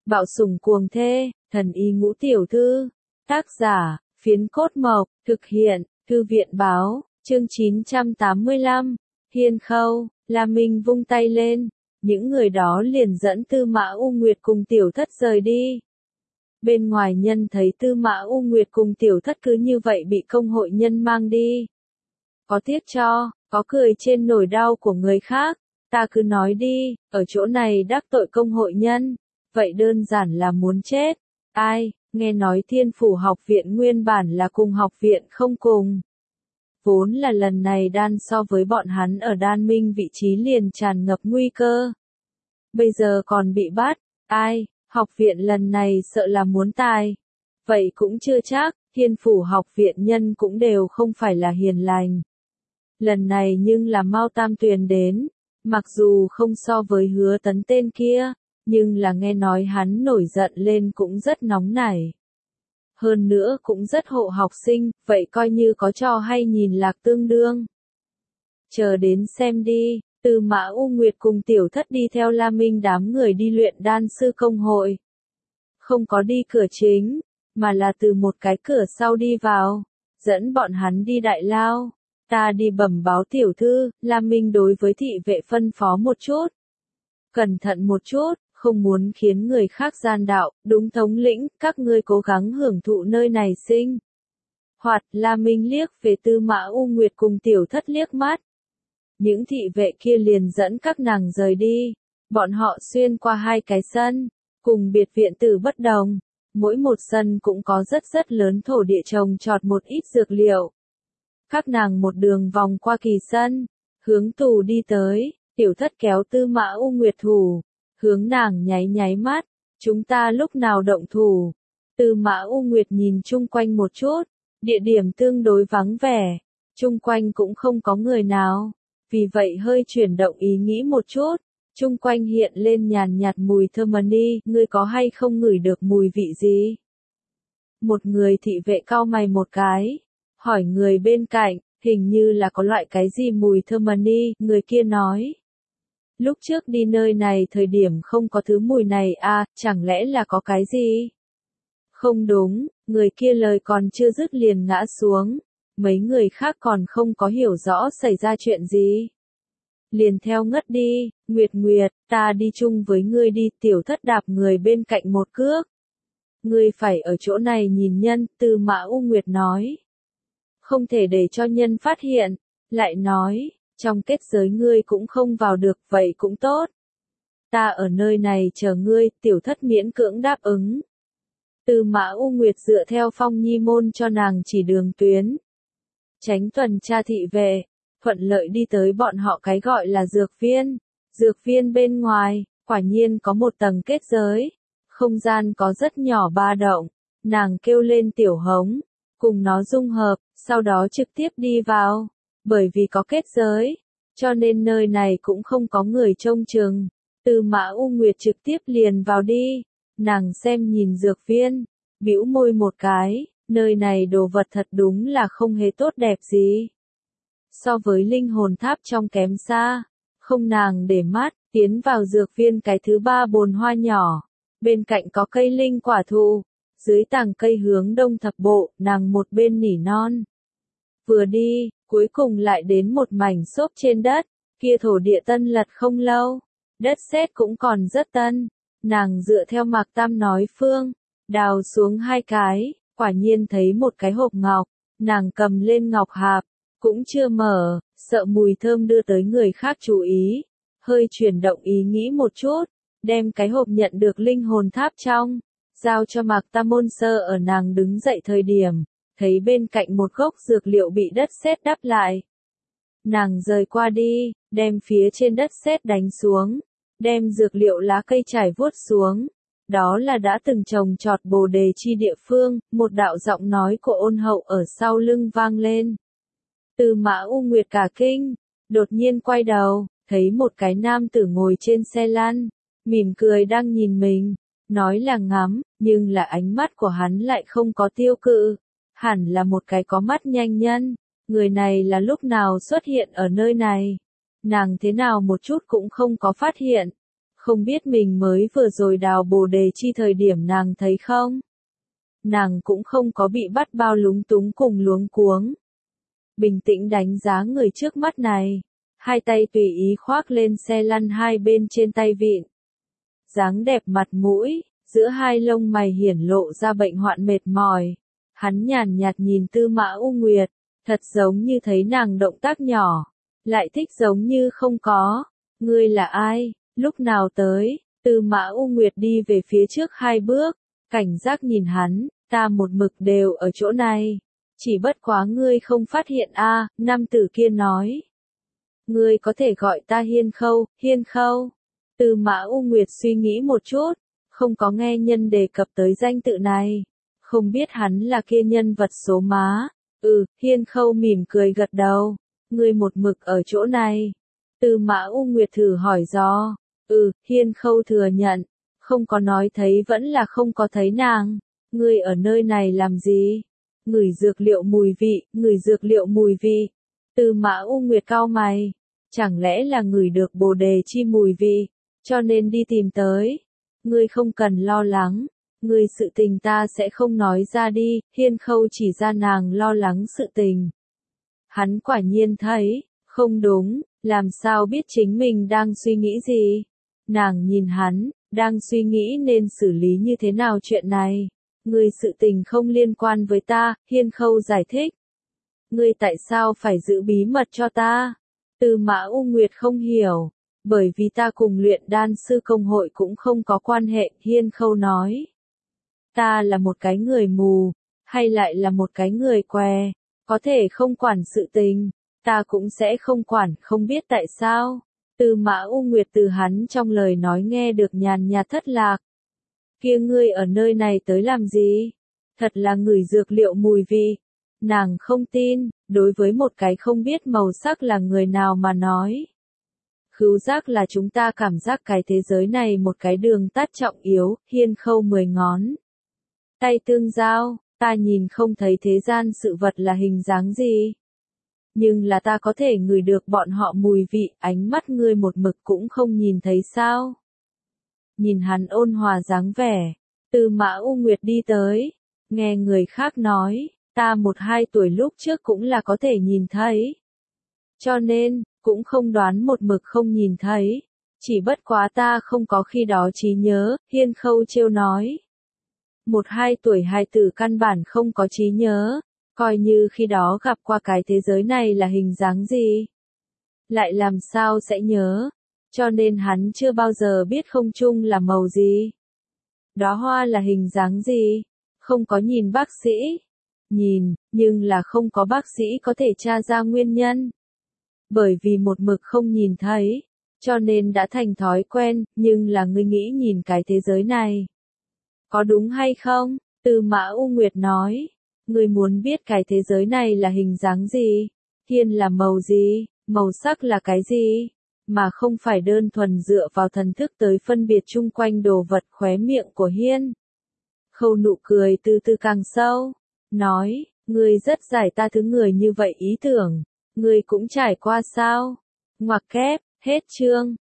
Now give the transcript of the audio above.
Bạo sủng cuồng thê, thần y ngũ tiểu thư. Tác giả, Phiến Cốt Mộc, thực hiện, Thư viện báo, chương 985, Hiên Khâu, La Minh vung tay lên, những người đó liền dẫn Tư Mã U Nguyệt cùng tiểu thất rời đi. Bên ngoài nhân thấy Tư Mã U Nguyệt cùng tiểu thất cứ như vậy bị công hội nhân mang đi. Có tiếc cho, có cười trên nỗi đau của người khác, ta cứ nói đi, ở chỗ này đắc tội công hội nhân, vậy đơn giản là muốn chết. Ai, nghe nói Thiên Phủ học viện nguyên bản là cùng học viện không cùng. Vốn là lần này đan so với bọn hắn ở đan minh vị trí liền tràn ngập nguy cơ. Bây giờ còn bị bắt, ai, học viện lần này sợ là muốn tài. Vậy cũng chưa chắc, Thiên Phủ học viện nhân cũng đều không phải là hiền lành. Lần này nhưng là Mao Tam Tuyền đến, mặc dù không so với Hứa Tấn tên kia, nhưng là nghe nói hắn nổi giận lên cũng rất nóng nảy. Hơn nữa cũng rất hộ học sinh, vậy coi như có trò hay nhìn lạc tương đương. Chờ đến xem đi, Tư Mã U Nguyệt cùng tiểu thất đi theo La Minh đám người đi luyện đan sư công hội. Không có đi cửa chính, mà là từ một cái cửa sau đi vào, dẫn bọn hắn đi đại lao. Ta đi bẩm báo tiểu thư, La Minh đối với thị vệ phân phó một chút. Cẩn thận một chút, không muốn khiến người khác gian đạo, đúng thống lĩnh, các ngươi cố gắng hưởng thụ nơi này sinh. Hoạt, La Minh liếc về Tư Mã U Nguyệt cùng tiểu thất liếc mắt. Những thị vệ kia liền dẫn các nàng rời đi. Bọn họ xuyên qua hai cái sân, cùng biệt viện tử bất đồng. Mỗi một sân cũng có rất lớn thổ địa trồng trọt một ít dược liệu. Các nàng một đường vòng qua kỳ sân, hướng tù đi tới, tiểu thất kéo Tư Mã U Nguyệt thủ, hướng nàng nháy mắt, chúng ta lúc nào động thủ. Tư Mã U Nguyệt nhìn chung quanh một chút, địa điểm tương đối vắng vẻ, chung quanh cũng không có người nào, vì vậy hơi chuyển động ý nghĩ một chút, chung quanh hiện lên nhàn nhạt mùi thơm ni, ngươi có hay không ngửi được mùi vị gì? Một người thị vệ cau mày một cái, hỏi người bên cạnh, hình như là có loại cái gì mùi thơm ni, người kia nói. Lúc trước đi nơi này thời điểm không có thứ mùi này à, chẳng lẽ là có cái gì? Không đúng, người kia lời còn chưa dứt liền ngã xuống, mấy người khác còn không có hiểu rõ xảy ra chuyện gì. Liền theo ngất đi, Nguyệt, ta đi chung với ngươi đi, tiểu thất đạp người bên cạnh một cước. Ngươi phải ở chỗ này nhìn nhân, Tư Mã U Nguyệt nói. Không thể để cho nhân phát hiện, lại nói, trong kết giới ngươi cũng không vào được, vậy cũng tốt. Ta ở nơi này chờ ngươi, tiểu thất miễn cưỡng đáp ứng. Tư Mã U Nguyệt dựa theo Phong Nhi môn cho nàng chỉ đường tuyến. Tránh tuần tra thị vệ, thuận lợi đi tới bọn họ cái gọi là dược viên. Dược viên bên ngoài, quả nhiên có một tầng kết giới. Không gian có rất nhỏ ba động, nàng kêu lên tiểu hống, cùng nó dung hợp, sau đó trực tiếp đi vào. Bởi vì có kết giới, cho nên nơi này cũng không có người trông chừng. Tư Mã U Nguyệt trực tiếp liền vào đi, nàng xem nhìn dược viên, bĩu môi một cái, nơi này đồ vật thật đúng là không hề tốt đẹp gì. So với linh hồn tháp trong kém xa, không nàng để mắt, tiến vào dược viên cái thứ ba bồn hoa nhỏ, bên cạnh có cây linh quả thụ, dưới tàng cây hướng đông thập bộ, nàng một bên nỉ non. Vừa đi, cuối cùng lại đến một mảnh xốp trên đất, kia thổ địa tân lật không lâu, đất sét cũng còn rất tân, nàng dựa theo Mạc Tam nói phương, đào xuống hai cái, quả nhiên thấy một cái hộp ngọc, nàng cầm lên ngọc hạp, cũng chưa mở, sợ mùi thơm đưa tới người khác chú ý, hơi chuyển động ý nghĩ một chút, đem cái hộp nhận được linh hồn tháp trong, giao cho Mạc Tam môn sơ ở nàng đứng dậy thời điểm. Thấy bên cạnh một gốc dược liệu bị đất sét đắp lại. Nàng rời qua đi, đem phía trên đất sét đánh xuống, đem dược liệu lá cây trải vuốt xuống. Đó là đã từng trồng trọt bồ đề chi địa phương, một đạo giọng nói của ôn hậu ở sau lưng vang lên. Tư Mã U Nguyệt cả kinh, đột nhiên quay đầu, thấy một cái nam tử ngồi trên xe lăn, mỉm cười đang nhìn mình, nói là ngắm, nhưng là ánh mắt của hắn lại không có tiêu cự. Hẳn là một cái có mắt nhanh nhân, người này là lúc nào xuất hiện ở nơi này. Nàng thế nào một chút cũng không có phát hiện. Không biết mình mới vừa rồi đào bồ đề chi thời điểm nàng thấy không? Nàng cũng không có bị bắt bao lúng túng cùng luống cuống. Bình tĩnh đánh giá người trước mắt này. Hai tay tùy ý khoác lên xe lăn hai bên trên tay vịn. Dáng đẹp mặt mũi, giữa hai lông mày hiển lộ ra bệnh hoạn mệt mỏi. Hắn nhàn nhạt nhìn Tư Mã U Nguyệt, thật giống như thấy nàng động tác nhỏ, lại thích giống như không có. Ngươi là ai, lúc nào tới? Tư Mã U Nguyệt đi về phía trước hai bước, cảnh giác nhìn hắn, ta một mực đều ở chỗ này. Chỉ bất quá ngươi không phát hiện a, nam tử kia nói. Ngươi có thể gọi ta Hiên Khâu, Hiên Khâu. Tư Mã U Nguyệt suy nghĩ một chút, không có nghe nhân đề cập tới danh tự này. Không biết hắn là kia nhân vật số má. Hiên Khâu mỉm cười gật đầu. Ngươi một mực ở chỗ này. Tư Mã U Nguyệt thử hỏi do. Hiên Khâu thừa nhận. Không có nói thấy vẫn là không có thấy nàng. Ngươi ở nơi này làm gì? Ngửi dược liệu mùi vị, ngửi dược liệu mùi vị. Tư Mã U Nguyệt cau mày. Chẳng lẽ là ngửi được bồ đề chi mùi vị, cho nên đi tìm tới. Ngươi không cần lo lắng. Ngươi sự tình ta sẽ không nói ra đi, Hiên Khâu chỉ ra nàng lo lắng sự tình. Hắn quả nhiên thấy, không đúng, làm sao biết chính mình đang suy nghĩ gì. Nàng nhìn hắn, đang suy nghĩ nên xử lý như thế nào chuyện này. Ngươi sự tình không liên quan với ta, Hiên Khâu giải thích. Ngươi tại sao phải giữ bí mật cho ta? Tư Mã U Nguyệt không hiểu. Bởi vì ta cùng luyện đan sư công hội cũng không có quan hệ, Hiên Khâu nói. Ta là một cái người mù, hay lại là một cái người què, có thể không quản sự tình, ta cũng sẽ không quản, không biết tại sao. Tư Mã U Nguyệt từ hắn trong lời nói nghe được nhàn nhạt thất lạc. Kia ngươi ở nơi này tới làm gì? Thật là ngửi dược liệu mùi vị. Nàng không tin, đối với một cái không biết màu sắc là người nào mà nói. Khứu giác là chúng ta cảm giác cái thế giới này một cái đường tắt trọng yếu, Hiên Khâu 10 ngón. Tay tương giao, ta nhìn không thấy thế gian sự vật là hình dáng gì. Nhưng là ta có thể ngửi được bọn họ mùi vị, ánh mắt ngươi một mực cũng không nhìn thấy sao. Nhìn hắn ôn hòa dáng vẻ, Tư Mã U Nguyệt đi tới, nghe người khác nói, ta 1-2 tuổi lúc trước cũng là có thể nhìn thấy. Cho nên, cũng không đoán một mực không nhìn thấy. Chỉ bất quá ta không có khi đó trí nhớ, Hiên Khâu trêu nói. 1-2 tuổi hài tử căn bản không có trí nhớ, coi như khi đó gặp qua cái thế giới này là hình dáng gì. Lại làm sao sẽ nhớ, cho nên hắn chưa bao giờ biết không trung là màu gì. Đóa hoa là hình dáng gì, không có nhìn bác sĩ. Nhìn, nhưng là không có bác sĩ có thể tra ra nguyên nhân. Bởi vì một mực không nhìn thấy, cho nên đã thành thói quen, nhưng là ngươi nghĩ nhìn cái thế giới này. Có đúng hay không? Tư Mã U Nguyệt nói. Ngươi muốn biết cái thế giới này là hình dáng gì? Thiên là màu gì? Màu sắc là cái gì? Mà không phải đơn thuần dựa vào thần thức tới phân biệt chung quanh đồ vật. Khóe miệng của Hiên Khâu nụ cười từ từ càng sâu. Nói, ngươi rất giải ta thứ người như vậy ý tưởng. Ngươi cũng trải qua sao? Ngoặc kép, hết chương.